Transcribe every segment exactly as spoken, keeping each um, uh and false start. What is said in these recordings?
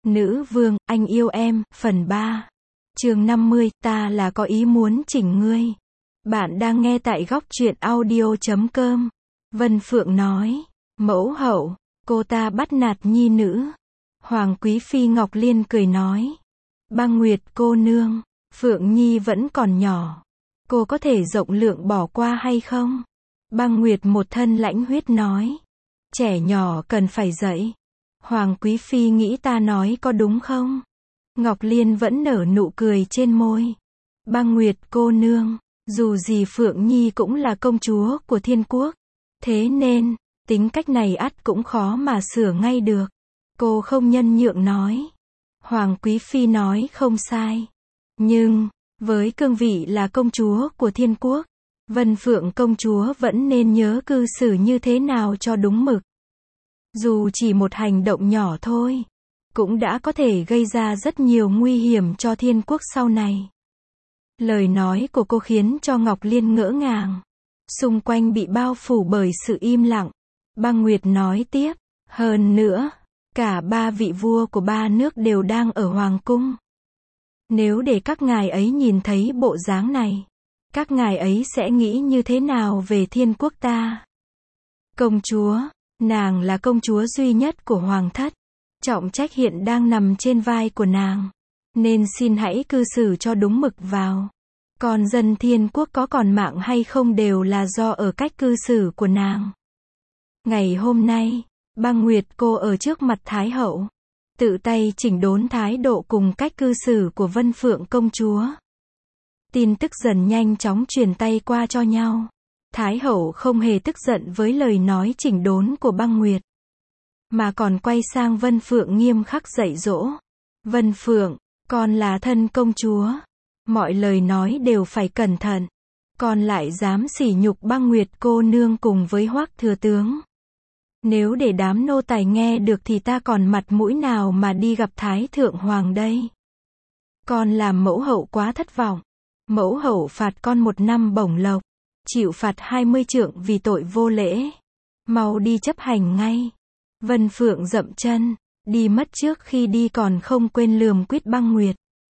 Nữ vương, anh yêu em, phần ba. Chương năm mươi, ta là có ý muốn chỉnh ngươi. Bạn đang nghe tại góc truyện audio chấm com. Vân Phượng nói, mẫu hậu, cô ta bắt nạt nhi nữ. Hoàng quý phi Ngọc Liên cười nói, Băng Nguyệt cô nương, Phượng Nhi vẫn còn nhỏ. Cô có thể rộng lượng bỏ qua hay không? Băng Nguyệt một thân lãnh huyết nói, trẻ nhỏ cần phải dạy. Hoàng quý phi nghĩ ta nói có đúng không? Ngọc Liên vẫn nở nụ cười trên môi. Băng Nguyệt cô nương, dù gì Phượng Nhi cũng là công chúa của thiên quốc. Thế nên, tính cách này ắt cũng khó mà sửa ngay được. Cô không nhân nhượng nói. Hoàng quý phi nói không sai. Nhưng, với cương vị là công chúa của thiên quốc, Vân Phượng công chúa vẫn nên nhớ cư xử như thế nào cho đúng mực. Dù chỉ một hành động nhỏ thôi, cũng đã có thể gây ra rất nhiều nguy hiểm cho thiên quốc sau này. Lời nói của cô khiến cho Ngọc Liên ngỡ ngàng. Xung quanh bị bao phủ bởi sự im lặng. Băng Nguyệt nói tiếp, hơn nữa, cả ba vị vua của ba nước đều đang ở hoàng cung. Nếu để các ngài ấy nhìn thấy bộ dáng này, các ngài ấy sẽ nghĩ như thế nào về thiên quốc ta? Công chúa, nàng là công chúa duy nhất của hoàng thất. Trọng trách hiện đang nằm trên vai của nàng. Nên xin hãy cư xử cho đúng mực vào. Còn dân thiên quốc có còn mạng hay không đều là do ở cách cư xử của nàng. Ngày hôm nay, Băng Nguyệt cô ở trước mặt Thái hậu, tự tay chỉnh đốn thái độ cùng cách cư xử của Vân Phượng công chúa. Tin tức dần nhanh chóng truyền tay qua cho nhau. Thái hậu không hề tức giận với lời nói chỉnh đốn của Băng Nguyệt, mà còn quay sang Vân Phượng nghiêm khắc dạy dỗ. Vân Phượng, con là thân công chúa. Mọi lời nói đều phải cẩn thận. Con lại dám sỉ nhục Băng Nguyệt cô nương cùng với Hoắc thừa tướng. Nếu để đám nô tài nghe được thì ta còn mặt mũi nào mà đi gặp Thái thượng hoàng đây. Con làm mẫu hậu quá thất vọng. Mẫu hậu phạt con một năm bổng lộc, chịu phạt hai mươi trượng vì tội vô lễ. Mau đi chấp hành ngay. Vân Phượng dậm chân, đi mất trước khi đi còn không quên lườm quýt Băng Nguyệt.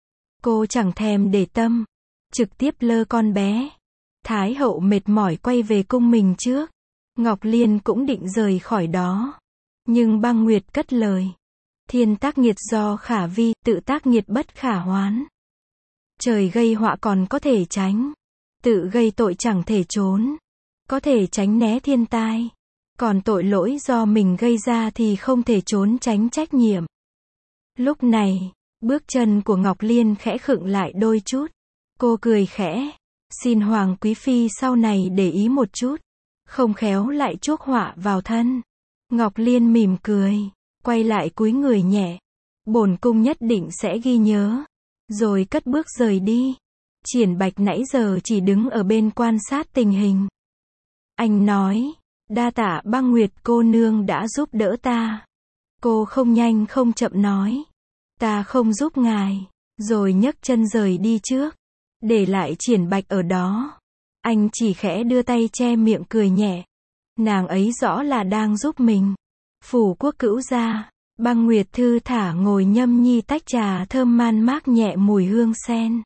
Cô chẳng thèm để tâm, trực tiếp lơ con bé. Thái hậu mệt mỏi quay về cung mình trước. Ngọc Liên cũng định rời khỏi đó. Nhưng Băng Nguyệt cất lời. Thiên tác nghiệt do khả vi, tự tác nghiệt bất khả hoán. Trời gây họa còn có thể tránh. Tự gây tội chẳng thể trốn. Có thể tránh né thiên tai. Còn tội lỗi do mình gây ra thì không thể trốn tránh trách nhiệm. Lúc này, bước chân của Ngọc Liên khẽ khựng lại đôi chút. Cô cười khẽ. Xin Hoàng quý phi sau này để ý một chút. Không khéo lại chuốc họa vào thân. Ngọc Liên mỉm cười. Quay lại cúi người nhẹ. Bổn cung nhất định sẽ ghi nhớ. Rồi cất bước rời đi. Triển Bạch nãy giờ chỉ đứng ở bên quan sát tình hình. Anh nói, đa tạ Băng Nguyệt cô nương đã giúp đỡ ta. Cô không nhanh không chậm nói, ta không giúp ngài. Rồi nhấc chân rời đi trước. Để lại Triển Bạch ở đó. Anh chỉ khẽ đưa tay che miệng cười nhẹ. Nàng ấy rõ là đang giúp mình. Phủ quốc cữu gia. Băng Nguyệt thư thả ngồi nhâm nhi tách trà thơm man mác nhẹ mùi hương sen.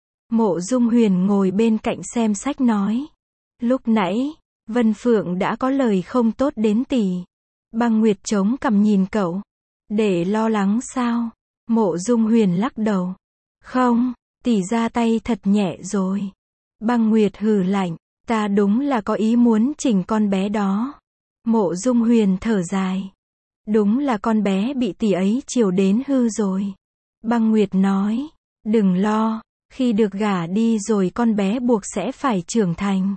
Mộ Dung Huyền ngồi bên cạnh xem sách nói. Lúc nãy, Vân Phượng đã có lời không tốt đến tỷ. Băng Nguyệt chống cằm nhìn cậu. Để lo lắng sao? Mộ Dung Huyền lắc đầu. Không, tỷ ra tay thật nhẹ rồi. Băng Nguyệt hừ lạnh. Ta đúng là có ý muốn chỉnh con bé đó. Mộ Dung Huyền thở dài. Đúng là con bé bị tỷ ấy chiều đến hư rồi. Băng Nguyệt nói. Đừng lo. Khi được gả đi rồi con bé buộc sẽ phải trưởng thành.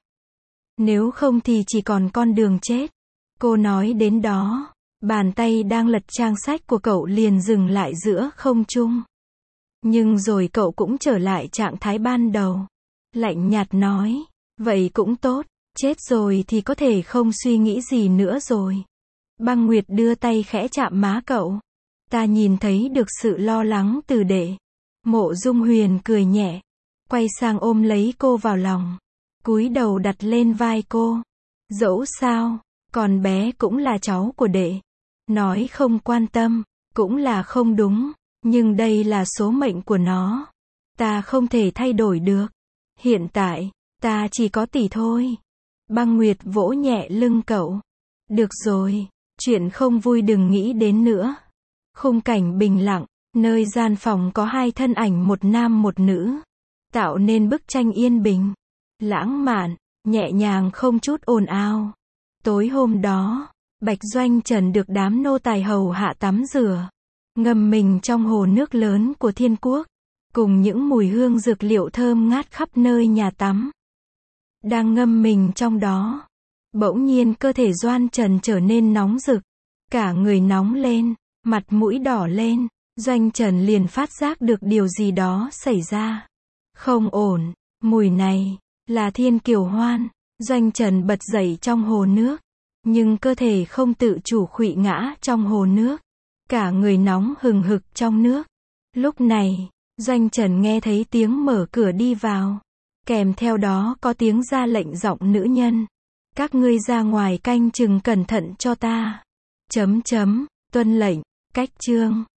Nếu không thì chỉ còn con đường chết. Cô nói đến đó, bàn tay đang lật trang sách của cậu liền dừng lại giữa không trung. Nhưng rồi cậu cũng trở lại trạng thái ban đầu. Lạnh nhạt nói, vậy cũng tốt, chết rồi thì có thể không suy nghĩ gì nữa rồi. Băng Nguyệt đưa tay khẽ chạm má cậu. Ta nhìn thấy được sự lo lắng từ đệ. Mộ Dung Huyền cười nhẹ, quay sang ôm lấy cô vào lòng, cúi đầu đặt lên vai cô. Dẫu sao, con bé cũng là cháu của đệ. Nói không quan tâm, cũng là không đúng, nhưng đây là số mệnh của nó. Ta không thể thay đổi được. Hiện tại, ta chỉ có tỷ thôi. Băng Nguyệt vỗ nhẹ lưng cậu. Được rồi, chuyện không vui đừng nghĩ đến nữa. Khung cảnh bình lặng, nơi gian phòng có hai thân ảnh một nam một nữ, tạo nên bức tranh yên bình, lãng mạn, nhẹ nhàng không chút ồn ào. Tối hôm đó, Bạch Doanh Trần được đám nô tài hầu hạ tắm rửa, ngâm mình trong hồ nước lớn của thiên quốc, cùng những mùi hương dược liệu thơm ngát khắp nơi nhà tắm. Đang ngâm mình trong đó, bỗng nhiên cơ thể Doan Trần trở nên nóng rực, cả người nóng lên, mặt mũi đỏ lên, Doanh Trần liền phát giác được điều gì đó xảy ra. Không ổn, mùi này, là thiên kiều hoan. Doanh Trần bật dậy trong hồ nước, nhưng cơ thể không tự chủ khuỵu ngã trong hồ nước, cả người nóng hừng hực trong nước. Lúc này, Doanh Trần nghe thấy tiếng mở cửa đi vào, kèm theo đó có tiếng ra lệnh giọng nữ nhân. Các ngươi ra ngoài canh chừng cẩn thận cho ta. Chấm chấm, tuân lệnh, cách chương.